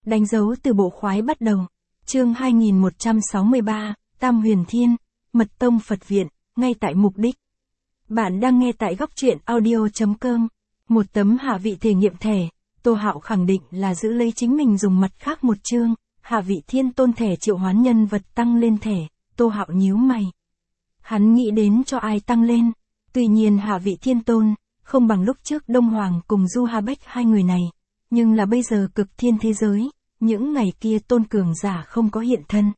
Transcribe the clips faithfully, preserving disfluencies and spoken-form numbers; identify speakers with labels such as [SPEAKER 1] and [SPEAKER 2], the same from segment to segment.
[SPEAKER 1] Đánh dấu từ bộ khoái bắt đầu. Chương hai nghìn một trăm sáu mươi ba, Tam Huyền Thiên, Mật Tông Phật Viện, ngay tại mục đích. Bạn đang nghe tại góc truyện audio chấm com. Một tấm hạ vị thể nghiệm thẻ, Tô Hạo khẳng định là giữ lấy chính mình dùng mặt khác một chương, hạ vị thiên tôn thẻ triệu hoán nhân vật tăng lên thẻ, Tô Hạo nhíu mày. Hắn nghĩ đến cho ai tăng lên, tuy nhiên hạ vị thiên tôn, không bằng lúc trước Đông Hoàng cùng Du Ha Bách hai người này, nhưng là bây giờ cực thiên thế giới, những ngày kia tôn cường giả không có hiện thân.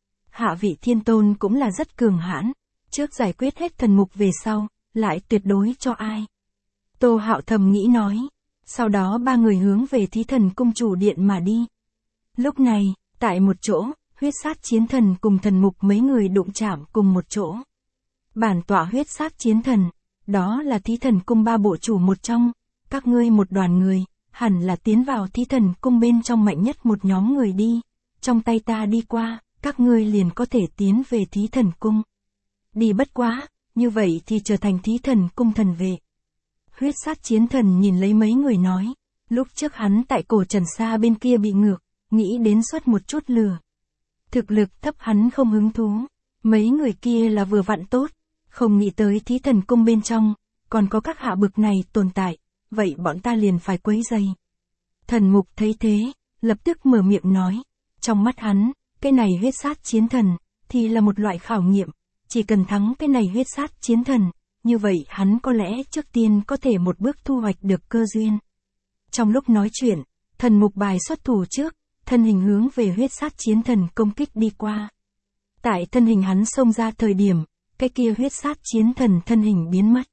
[SPEAKER 1] Hạ vị thiên tôn cũng là rất cường hãn, trước giải quyết hết thần mục về sau, lại tuyệt đối cho ai. Tô Hạo thầm nghĩ nói, sau đó ba người hướng về Thí Thần Cung chủ điện mà đi. Lúc này, tại một chỗ, huyết sát chiến thần cùng thần mục mấy người đụng chạm cùng một chỗ. Bản tọa huyết sát chiến thần, đó là Thí Thần Cung ba bộ chủ một trong, các ngươi một đoàn người, hẳn là tiến vào Thí Thần Cung bên trong mạnh nhất một nhóm người đi, trong tay ta đi qua, các ngươi liền có thể tiến về Thí Thần Cung. Đi bất quá, như vậy thì trở thành Thí Thần Cung thần vệ. Huyết sát chiến thần nhìn lấy mấy người nói, lúc trước hắn tại cổ Trần Sa bên kia bị ngược, nghĩ đến xuất một chút lừa. Thực lực thấp hắn không hứng thú, mấy người kia là vừa vặn tốt, không nghĩ tới Thí Thần Cung bên trong, còn có các hạ bực này tồn tại, vậy bọn ta liền phải quấy rầy. Thần mục thấy thế, lập tức mở miệng nói, trong mắt hắn, cái này huyết sát chiến thần, thì là một loại khảo nghiệm, chỉ cần thắng cái này huyết sát chiến thần, như vậy hắn có lẽ trước tiên có thể một bước thu hoạch được cơ duyên. Trong lúc nói chuyện, thần mục bài xuất thủ trước, thân hình hướng về huyết sát chiến thần công kích đi qua. Tại thân hình hắn xông ra thời điểm, cái kia huyết sát chiến thần thân hình biến mất.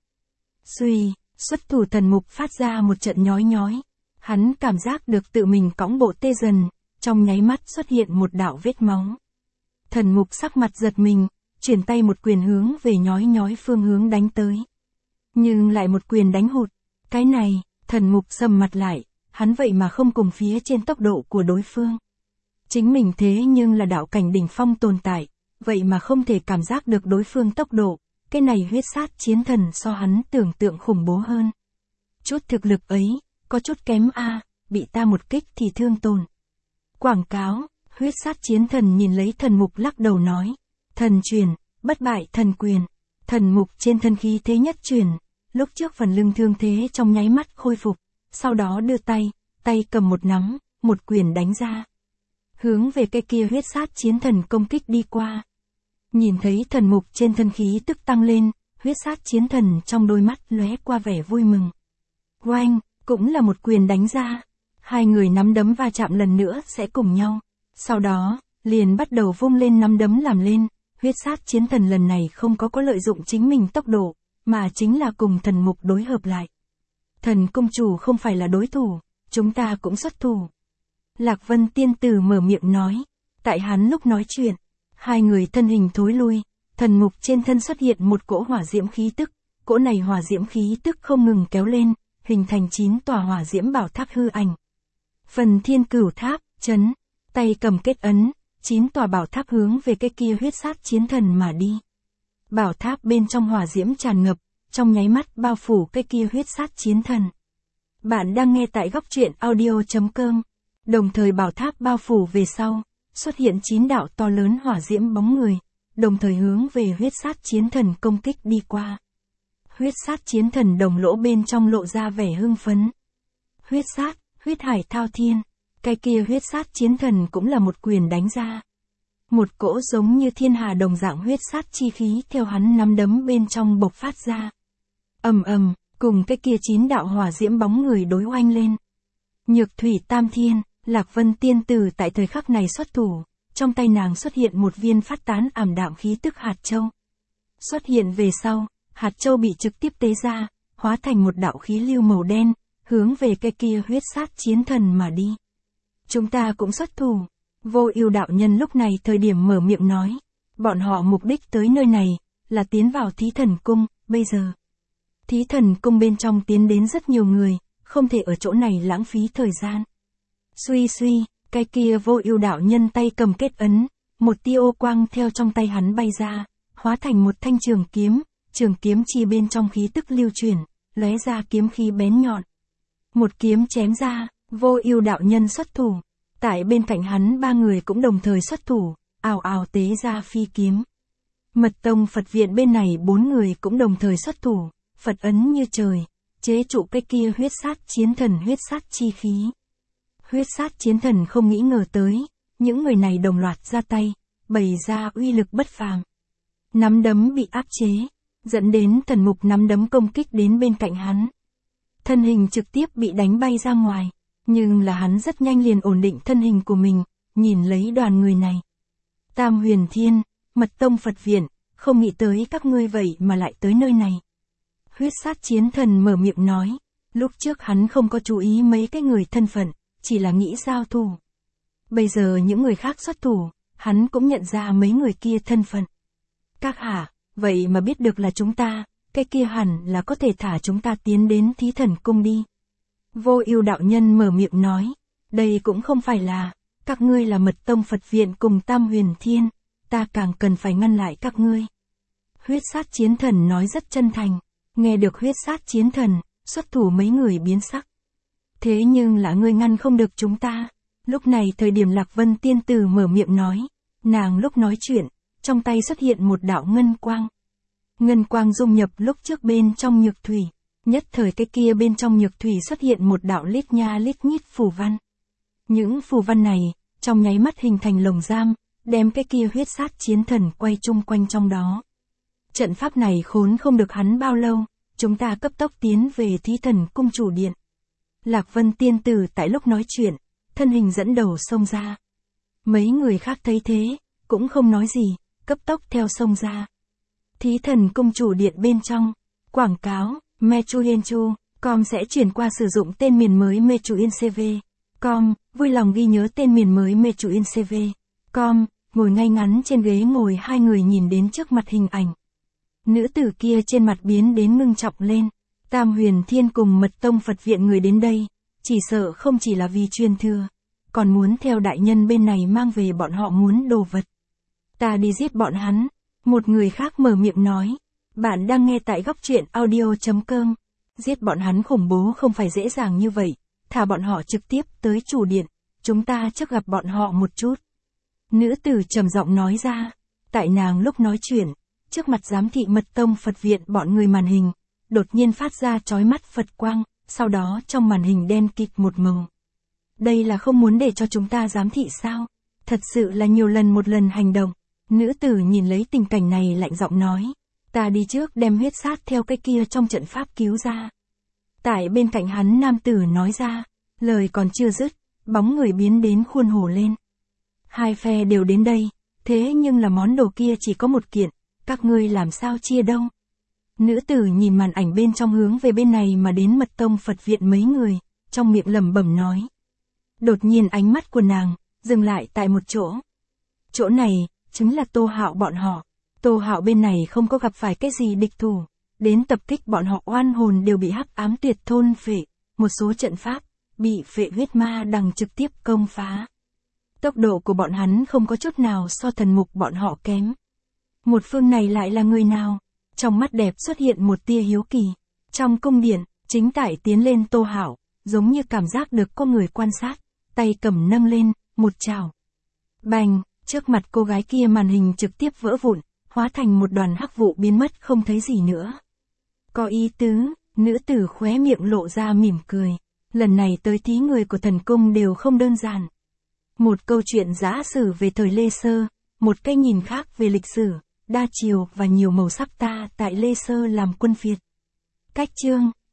[SPEAKER 1] Suy, xuất thủ thần mục phát ra một trận nhói nhói. Hắn cảm giác được tự mình cõng bộ tê dần, trong nháy mắt xuất hiện một đạo vết máu. Thần mục sắc mặt giật mình, chuyển tay một quyền hướng về nhói nhói phương hướng đánh tới. Nhưng lại một quyền đánh hụt. Cái này, thần mục sầm mặt lại, hắn vậy mà không cùng phía trên tốc độ của đối phương. Chính mình thế nhưng là đạo cảnh đỉnh phong tồn tại, vậy mà không thể cảm giác được đối phương tốc độ. Cái này huyết sát chiến thần so hắn tưởng tượng khủng bố hơn. Chút thực lực ấy, có chút kém a, bị ta một kích thì thương tổn. Quảng cáo, huyết sát chiến thần nhìn lấy thần mục lắc đầu nói, thần truyền, bất bại thần quyền. Thần mục trên thân khí thế nhất truyền, lúc trước phần lưng thương thế trong nháy mắt khôi phục, sau đó đưa tay, tay cầm một nắm, một quyền đánh ra. Hướng về cái kia huyết sát chiến thần công kích đi qua. Nhìn thấy thần mục trên thân khí tức tăng lên, huyết sát chiến thần trong đôi mắt lóe qua vẻ vui mừng. Oanh, cũng là một quyền đánh ra. Hai người nắm đấm va chạm lần nữa sẽ cùng nhau. Sau đó, liền bắt đầu vung lên nắm đấm làm lên. Huyết sát chiến thần lần này không có có lợi dụng chính mình tốc độ, mà chính là cùng thần mục đối hợp lại. Thần công chủ không phải là đối thủ, chúng ta cũng xuất thủ. Lạc Vân tiên tử mở miệng nói. Tại hắn lúc nói chuyện, hai người thân hình thối lui, thần mục trên thân xuất hiện một cỗ hỏa diễm khí tức, cỗ này hỏa diễm khí tức không ngừng kéo lên, hình thành chín tòa hỏa diễm bảo tháp hư ảnh. Phần Thiên Cửu Tháp, chấn, tay cầm kết ấn, chín tòa bảo tháp hướng về cái kia huyết sát chiến thần mà đi. Bảo tháp bên trong hỏa diễm tràn ngập, trong nháy mắt bao phủ cái kia huyết sát chiến thần. Bạn đang nghe tại góc truyện audio chấm com. Đồng thời bảo tháp bao phủ về sau, xuất hiện chín đạo to lớn hỏa diễm bóng người, đồng thời hướng về huyết sát chiến thần công kích đi qua. Huyết sát chiến thần đồng lỗ bên trong lộ ra vẻ hưng phấn. Huyết sát, huyết hải thao thiên, cái kia huyết sát chiến thần cũng là một quyền đánh ra. Một cỗ giống như thiên hà đồng dạng huyết sát chi khí theo hắn nắm đấm bên trong bộc phát ra. Ầm ầm, cùng cái kia chín đạo hỏa diễm bóng người đối oanh lên. Nhược thủy tam thiên, Lạc Vân tiên tử tại thời khắc này xuất thủ, trong tay nàng xuất hiện một viên phát tán ảm đạm khí tức hạt châu. Xuất hiện về sau, hạt châu bị trực tiếp tế ra, hóa thành một đạo khí lưu màu đen, hướng về cái kia huyết sát chiến thần mà đi. Chúng ta cũng xuất thủ. Vô Ưu đạo nhân lúc này thời điểm mở miệng nói, bọn họ mục đích tới nơi này, là tiến vào Thí Thần Cung, bây giờ. Thí Thần Cung bên trong tiến đến rất nhiều người, không thể ở chỗ này lãng phí thời gian. Suy suy, cái kia Vô Ưu đạo nhân tay cầm kết ấn, một tia ô quang theo trong tay hắn bay ra, hóa thành một thanh trường kiếm, trường kiếm chi bên trong khí tức lưu chuyển, lóe ra kiếm khí bén nhọn. Một kiếm chém ra, Vô Ưu đạo nhân xuất thủ. Tại bên cạnh hắn ba người cũng đồng thời xuất thủ, ào ào tế ra phi kiếm. Mật tông Phật viện bên này bốn người cũng đồng thời xuất thủ, Phật ấn như trời, chế trụ cái kia huyết sát chiến thần huyết sát chi khí. Huyết sát chiến thần không nghĩ ngờ tới, những người này đồng loạt ra tay, bày ra uy lực bất phàm. Nắm đấm bị áp chế, dẫn đến thần mục nắm đấm công kích đến bên cạnh hắn. Thân hình trực tiếp bị đánh bay ra ngoài, nhưng là hắn rất nhanh liền ổn định thân hình của mình, nhìn lấy đoàn người này. Tam Huyền Thiên, Mật tông Phật viện, không nghĩ tới các ngươi vậy mà lại tới nơi này. Huyết sát chiến thần mở miệng nói, lúc trước hắn không có chú ý mấy cái người thân phận, chỉ là nghĩ giao thủ. Bây giờ những người khác xuất thủ, hắn cũng nhận ra mấy người kia thân phận. Các hạ, vậy mà biết được là chúng ta, cái kia hẳn là có thể thả chúng ta tiến đến Thí Thần Cung đi. Vô Ưu đạo nhân mở miệng nói, đây cũng không phải là, các ngươi là Mật tông Phật viện cùng Tam Huyền Thiên, ta càng cần phải ngăn lại các ngươi. Huyết sát chiến thần nói rất chân thành, nghe được huyết sát chiến thần, xuất thủ mấy người biến sắc. Thế nhưng là ngươi ngăn không được chúng ta. Lúc này thời điểm Lạc Vân tiên tử mở miệng nói, nàng lúc nói chuyện, trong tay xuất hiện một đạo ngân quang. Ngân quang dung nhập lúc trước bên trong nhược thủy, nhất thời cái kia bên trong nhược thủy xuất hiện một đạo lít nha lít nhít phù văn. Những phù văn này, trong nháy mắt hình thành lồng giam, đem cái kia huyết sát chiến thần quay chung quanh trong đó. Trận pháp này khốn không được hắn bao lâu, chúng ta cấp tốc tiến về Thí Thần Cung chủ điện. Lạc Vân tiên tử tại lúc nói chuyện, thân hình dẫn đầu xông ra. Mấy người khác thấy thế, cũng không nói gì, cấp tốc theo xông ra. Thí Thần Cung chủ điện bên trong, quảng cáo, Mechuyenchu, com sẽ chuyển qua sử dụng tên miền mới Mechuincv. Com, vui lòng ghi nhớ tên miền mới Mechuincv. Com, ngồi ngay ngắn trên ghế ngồi hai người nhìn đến trước mặt hình ảnh. Nữ tử kia trên mặt biến đến ngưng trọng lên. Tam Huyền Thiên cùng Mật tông Phật viện người đến đây, chỉ sợ không chỉ là vì truyền thừa, còn muốn theo đại nhân bên này mang về bọn họ muốn đồ vật. Ta đi giết bọn hắn, một người khác mở miệng nói. Bạn đang nghe tại góc truyện audio chấm com. Giết bọn hắn khủng bố không phải dễ dàng như vậy, thả bọn họ trực tiếp tới chủ điện, chúng ta trước gặp bọn họ một chút. Nữ tử trầm giọng nói ra, tại nàng lúc nói chuyện, trước mặt giám thị Mật tông Phật viện bọn người màn hình, đột nhiên phát ra chói mắt Phật quang, sau đó trong màn hình đen kịt một màu. Đây là không muốn để cho chúng ta giám thị sao? Thật sự là nhiều lần một lần hành động. Nữ tử nhìn lấy tình cảnh này lạnh giọng nói, ta đi trước đem huyết sát theo cái kia trong trận pháp cứu ra. Tại bên cạnh hắn nam tử nói ra, lời còn chưa dứt, bóng người biến đến khuôn hồ lên. Hai phe đều đến đây, thế nhưng là món đồ kia chỉ có một kiện, các ngươi làm sao chia đâu? Nữ tử nhìn màn ảnh bên trong hướng về bên này mà đến Mật tông Phật viện mấy người, trong miệng lẩm bẩm nói. Đột nhiên ánh mắt của nàng dừng lại tại một chỗ. Chỗ này chính là Tô Hạo bọn họ. Tô Hạo bên này không có gặp phải cái gì địch thủ, đến tập kích bọn họ oan hồn đều bị hắc ám tuyệt thôn phệ, một số trận pháp bị phệ huyết ma đằng trực tiếp công phá. Tốc độ của bọn hắn không có chút nào so thần mục bọn họ kém. Một phương này lại là người nào? Trong mắt đẹp xuất hiện một tia hiếu kỳ. Trong cung điện, chính tại tiến lên Tô Hạo, giống như cảm giác được có người quan sát, tay cầm nâng lên, một chảo. Bành, trước mặt cô gái kia màn hình trực tiếp vỡ vụn, hóa thành một đoàn hắc vụ biến mất không thấy gì nữa. Có ý tứ, nữ tử khóe miệng lộ ra mỉm cười. Lần này tới thí người của thần cung đều không đơn giản. Một câu chuyện giả sử về thời Lê Sơ, một cái nhìn khác về lịch sử, đa chiều và nhiều màu sắc ta tại Lê Sơ làm quân Việt. Cách chương